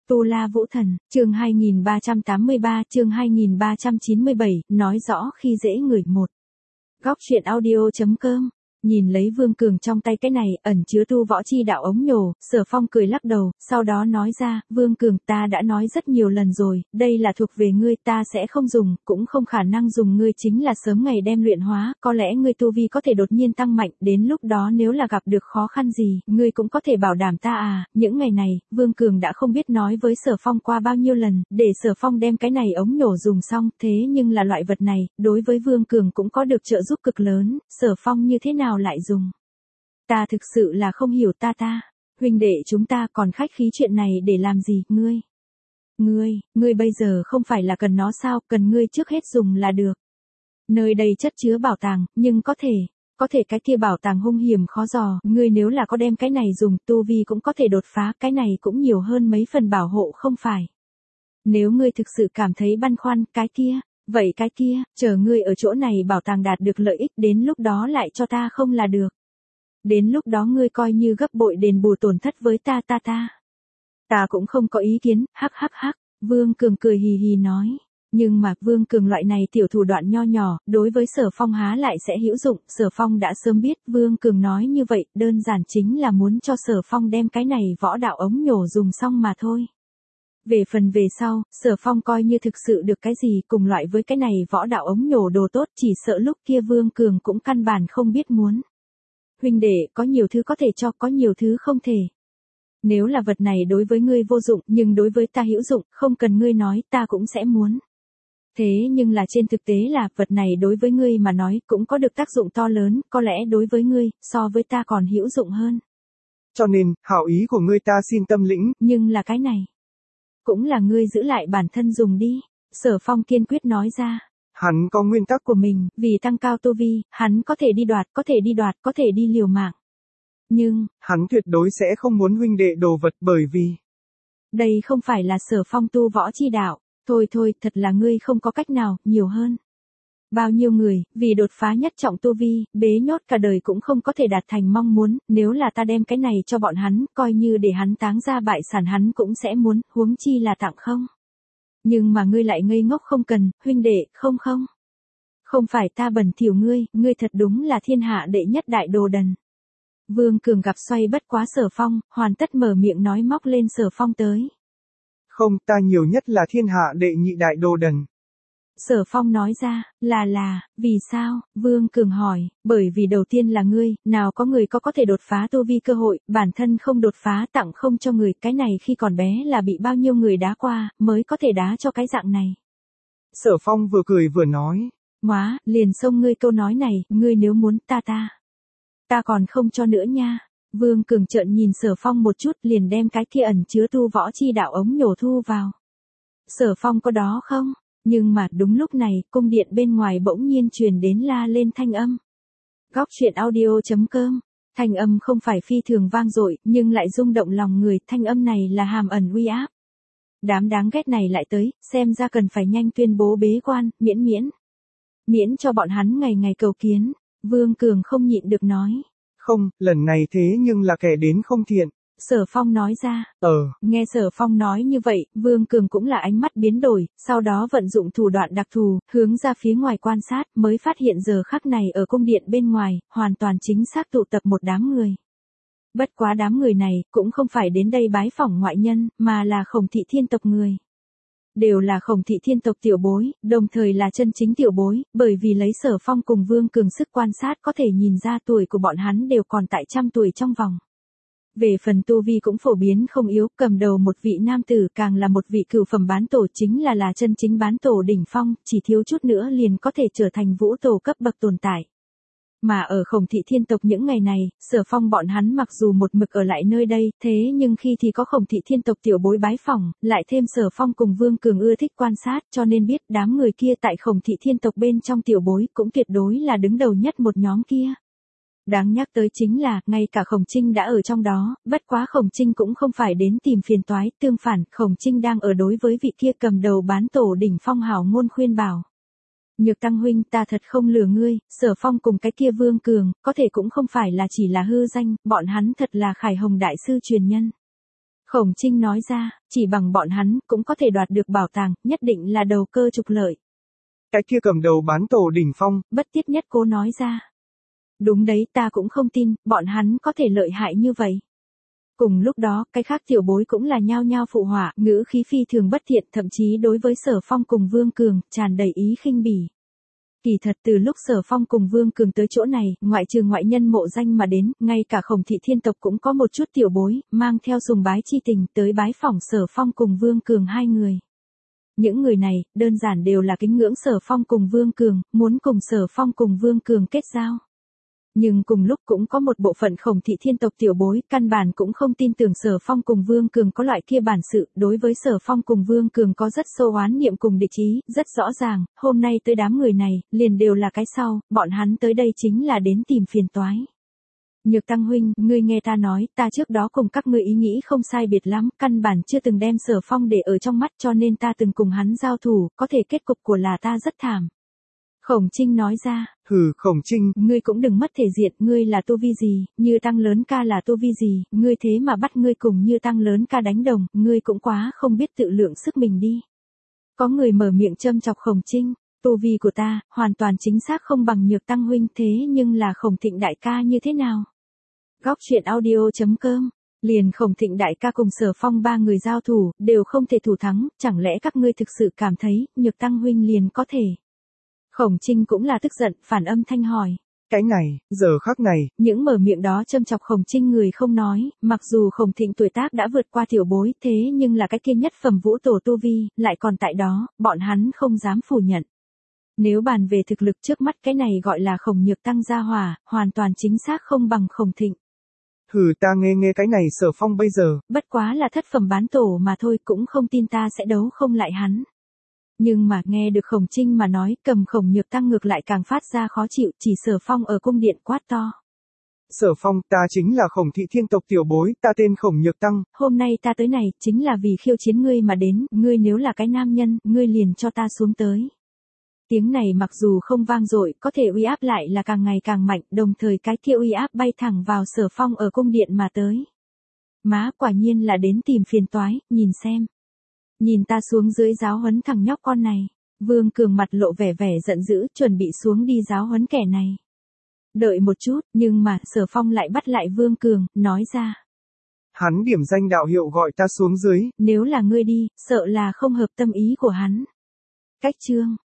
Tu La Vũ Thần, chương 2383, chương 2397, nói rõ khi dễ người một. Góc truyện audio.com. Nhìn lấy Vương Cường trong tay cái này, ẩn chứa tu võ chi đạo ống nhổ, Sở Phong cười lắc đầu, sau đó nói ra, Vương Cường, ta đã nói rất nhiều lần rồi, đây là thuộc về ngươi, ta sẽ không dùng, cũng không khả năng dùng, ngươi chính là sớm ngày đem luyện hóa, có lẽ ngươi tu vi có thể đột nhiên tăng mạnh, đến lúc đó nếu là gặp được khó khăn gì, ngươi cũng có thể bảo đảm ta à. Những ngày này, Vương Cường đã không biết nói với Sở Phong qua bao nhiêu lần, để Sở Phong đem cái này ống nhổ dùng xong, thế nhưng là loại vật này, đối với Vương Cường cũng có được trợ giúp cực lớn, Sở Phong như thế nào lại dùng. Ta thực sự là không hiểu ta, huynh đệ chúng ta còn khách khí chuyện này để làm gì, ngươi bây giờ không phải là cần nó sao, cần ngươi trước hết dùng là được. Nơi đây chất chứa bảo tàng, nhưng có thể cái kia bảo tàng hung hiểm khó dò, ngươi nếu là có đem cái này dùng, tu vi cũng có thể đột phá, cái này cũng nhiều hơn mấy phần bảo hộ không phải. Nếu ngươi thực sự cảm thấy băn khoăn, vậy cái kia, chờ ngươi ở chỗ này bảo tàng đạt được lợi ích, đến lúc đó lại cho ta không là được. Đến lúc đó ngươi coi như gấp bội đền bù tổn thất với ta. Ta cũng không có ý kiến, hắc. Vương Cường cười hì hì nói. Nhưng mà Vương Cường loại này tiểu thủ đoạn nho nhỏ, đối với Sở Phong há lại sẽ hữu dụng, Sở Phong đã sớm biết, Vương Cường nói như vậy, đơn giản chính là muốn cho Sở Phong đem cái này võ đạo ống nhổ dùng xong mà thôi. Về phần về sau, Sở Phong coi như thực sự được cái gì cùng loại với cái này võ đạo ống nhổ đồ tốt, chỉ sợ lúc kia Vương Cường cũng căn bản không biết muốn. Huynh đệ, có nhiều thứ có thể cho, có nhiều thứ không thể. Nếu là vật này đối với ngươi vô dụng, nhưng đối với ta hữu dụng, không cần ngươi nói, ta cũng sẽ muốn. Thế nhưng là trên thực tế là, vật này đối với ngươi mà nói, cũng có được tác dụng to lớn, có lẽ đối với ngươi, so với ta còn hữu dụng hơn. Cho nên, hảo ý của ngươi ta xin tâm lĩnh. Nhưng là cái này, cũng là ngươi giữ lại bản thân dùng đi. Sở Phong kiên quyết nói ra. Hắn có nguyên tắc của mình, vì tăng cao tu vi, hắn có thể đi đoạt, có thể đi liều mạng. Nhưng, hắn tuyệt đối sẽ không muốn huynh đệ đồ vật bởi vì đây không phải là Sở Phong tu võ chi đạo. Thôi, thật là ngươi không có cách nào, nhiều hơn. Bao nhiêu người, vì đột phá nhất trọng tu vi, bế nhốt cả đời cũng không có thể đạt thành mong muốn, nếu là ta đem cái này cho bọn hắn, coi như để hắn táng ra bại sản hắn cũng sẽ muốn, huống chi là tặng không. Nhưng mà ngươi lại ngây ngốc không cần, huynh đệ, không. Không phải ta bẩn thỉu ngươi thật đúng là thiên hạ đệ nhất đại đồ đần. Vương Cường gặp xoay bất quá Sở Phong, hoàn tất mở miệng nói móc lên Sở Phong tới. Không, ta nhiều nhất là thiên hạ đệ nhị đại đồ đần. Sở Phong nói ra, vì sao? Vương Cường hỏi, bởi vì đầu tiên là ngươi, nào có người có thể đột phá tu vi cơ hội, bản thân không đột phá tặng không cho người, cái này khi còn bé là bị bao nhiêu người đá qua, mới có thể đá cho cái dạng này. Sở Phong vừa cười vừa nói. Móa, liền xông ngươi câu nói này, ngươi nếu muốn ta còn không cho nữa nha. Vương Cường trợn nhìn Sở Phong một chút liền đem cái kia ẩn chứa tu võ chi đạo ống nhổ thu vào. Sở Phong có đó không? Nhưng mà đúng lúc này, cung điện bên ngoài bỗng nhiên truyền đến la lên thanh âm. Góc truyện audio.com. Thanh âm không phải phi thường vang dội, nhưng lại rung động lòng người, thanh âm này là hàm ẩn uy áp. Đám đáng ghét này lại tới, xem ra cần phải nhanh tuyên bố bế quan, miễn cho bọn hắn ngày ngày cầu kiến. Vương Cường không nhịn được nói. Không, lần này thế nhưng là kẻ đến không thiện. Sở Phong nói ra. Nghe Sở Phong nói như vậy, Vương Cường cũng là ánh mắt biến đổi, sau đó vận dụng thủ đoạn đặc thù, hướng ra phía ngoài quan sát, mới phát hiện giờ khắc này ở cung điện bên ngoài, hoàn toàn chính xác tụ tập một đám người. Bất quá đám người này, cũng không phải đến đây bái phỏng ngoại nhân, mà là Khổng Thị Thiên tộc người. Đều là Khổng Thị Thiên tộc tiểu bối, đồng thời là chân chính tiểu bối, bởi vì lấy Sở Phong cùng Vương Cường sức quan sát có thể nhìn ra tuổi của bọn hắn đều còn tại trăm tuổi trong vòng. Về phần tu vi cũng phổ biến không yếu, cầm đầu một vị nam tử càng là một vị cửu phẩm bán tổ, chính là chân chính bán tổ đỉnh phong, chỉ thiếu chút nữa liền có thể trở thành vũ tổ cấp bậc tồn tại. Mà ở Khổng Thị Thiên tộc những ngày này, Sở Phong bọn hắn mặc dù một mực ở lại nơi đây, thế nhưng khi thì có Khổng Thị Thiên tộc tiểu bối bái phỏng, lại thêm Sở Phong cùng Vương Cường ưa thích quan sát, cho nên biết đám người kia tại Khổng Thị Thiên tộc bên trong tiểu bối cũng tuyệt đối là đứng đầu nhất một nhóm kia. Đáng nhắc tới chính là, ngay cả Khổng Trinh đã ở trong đó, bất quá Khổng Trinh cũng không phải đến tìm phiền toái, tương phản, Khổng Trinh đang ở đối với vị kia cầm đầu bán tổ đỉnh phong hảo ngôn khuyên bảo. Nhược Tăng huynh, ta thật không lừa ngươi, Sở Phong cùng cái kia Vương Cường, có thể cũng không phải là chỉ là hư danh, bọn hắn thật là Khải Hồng đại sư truyền nhân. Khổng Trinh nói ra, chỉ bằng bọn hắn cũng có thể đoạt được bảo tàng, nhất định là đầu cơ trục lợi. Cái kia cầm đầu bán tổ đỉnh phong. Bất Tiết Nhất Cố nói ra. Đúng đấy, ta cũng không tin, bọn hắn có thể lợi hại như vậy. Cùng lúc đó, cái khác tiểu bối cũng là nhao nhao phụ họa, ngữ khí phi thường bất thiện, thậm chí đối với Sở Phong cùng Vương Cường, tràn đầy ý khinh bỉ. Kỳ thật từ lúc Sở Phong cùng Vương Cường tới chỗ này, ngoại trừ ngoại nhân mộ danh mà đến, ngay cả Khổng thị thiên tộc cũng có một chút tiểu bối, mang theo sùng bái chi tình tới bái phỏng Sở Phong cùng Vương Cường hai người. Những người này, đơn giản đều là kính ngưỡng Sở Phong cùng Vương Cường, muốn cùng Sở Phong cùng Vương Cường kết giao. Nhưng cùng lúc cũng có một bộ phận Khổng thị thiên tộc tiểu bối, căn bản cũng không tin tưởng Sở Phong cùng Vương Cường có loại kia bản sự, đối với Sở Phong cùng Vương Cường có rất sâu oán niệm cùng địch ý, rất rõ ràng, hôm nay tới đám người này, liền đều là cái sau, bọn hắn tới đây chính là đến tìm phiền toái. Nhược Tăng huynh, ngươi nghe ta nói, ta trước đó cùng các ngươi ý nghĩ không sai biệt lắm, căn bản chưa từng đem Sở Phong để ở trong mắt cho nên ta từng cùng hắn giao thủ, có thể kết cục của là ta rất thảm. Khổng Trinh nói ra. Hừ, Khổng Trinh. Ngươi cũng đừng mất thể diện, ngươi là tu vi gì, Như Tăng lớn ca là tu vi gì, ngươi thế mà bắt ngươi cùng Như Tăng lớn ca đánh đồng, ngươi cũng quá không biết tự lượng sức mình đi. Có người mở miệng châm chọc Khổng Trinh, tu vi của ta, hoàn toàn chính xác không bằng Nhược Tăng huynh thế nhưng là Khổng Thịnh đại ca như thế nào? Góc truyện audio.com. Liền Khổng Thịnh đại ca cùng Sở Phong ba người giao thủ, đều không thể thủ thắng, chẳng lẽ các ngươi thực sự cảm thấy, Nhược Tăng huynh liền có thể? Khổng Trinh cũng là tức giận, phản âm thanh hỏi. Cái này, giờ khắc này. Những mở miệng đó châm chọc Khổng Trinh người không nói, mặc dù Khổng Thịnh tuổi tác đã vượt qua tiểu bối, thế nhưng là cái kia nhất phẩm vũ tổ tu vi, lại còn tại đó, bọn hắn không dám phủ nhận. Nếu bàn về thực lực trước mắt cái này gọi là Khổng Nhược Tăng gia hỏa, hoàn toàn chính xác không bằng Khổng Thịnh. Hừ, ta nghe cái này Sở Phong bây giờ. Bất quá là thất phẩm bán tổ mà thôi, cũng không tin ta sẽ đấu không lại hắn. Nhưng mà nghe được Khổng Trinh mà nói, cầm Khổng Nhược Tăng ngược lại càng phát ra khó chịu, chỉ Sở Phong ở cung điện quát to. Sở Phong, ta chính là Khổng thị thiên tộc tiểu bối, ta tên Khổng Nhược Tăng. Hôm nay ta tới này, chính là vì khiêu chiến ngươi mà đến, ngươi nếu là cái nam nhân, ngươi liền cho ta xuống tới. Tiếng này mặc dù không vang dội, có thể uy áp lại là càng ngày càng mạnh, đồng thời cái kia uy áp bay thẳng vào Sở Phong ở cung điện mà tới. Má quả nhiên là đến tìm phiền toái, nhìn xem. Nhìn ta xuống dưới giáo huấn thằng nhóc con này. Vương Cường mặt lộ vẻ giận dữ, chuẩn bị xuống đi giáo huấn kẻ này. Đợi một chút, nhưng mà Sở Phong lại bắt lại Vương Cường, nói ra. Hắn điểm danh đạo hiệu gọi ta xuống dưới. Nếu là ngươi đi, sợ là không hợp tâm ý của hắn. Cách chương.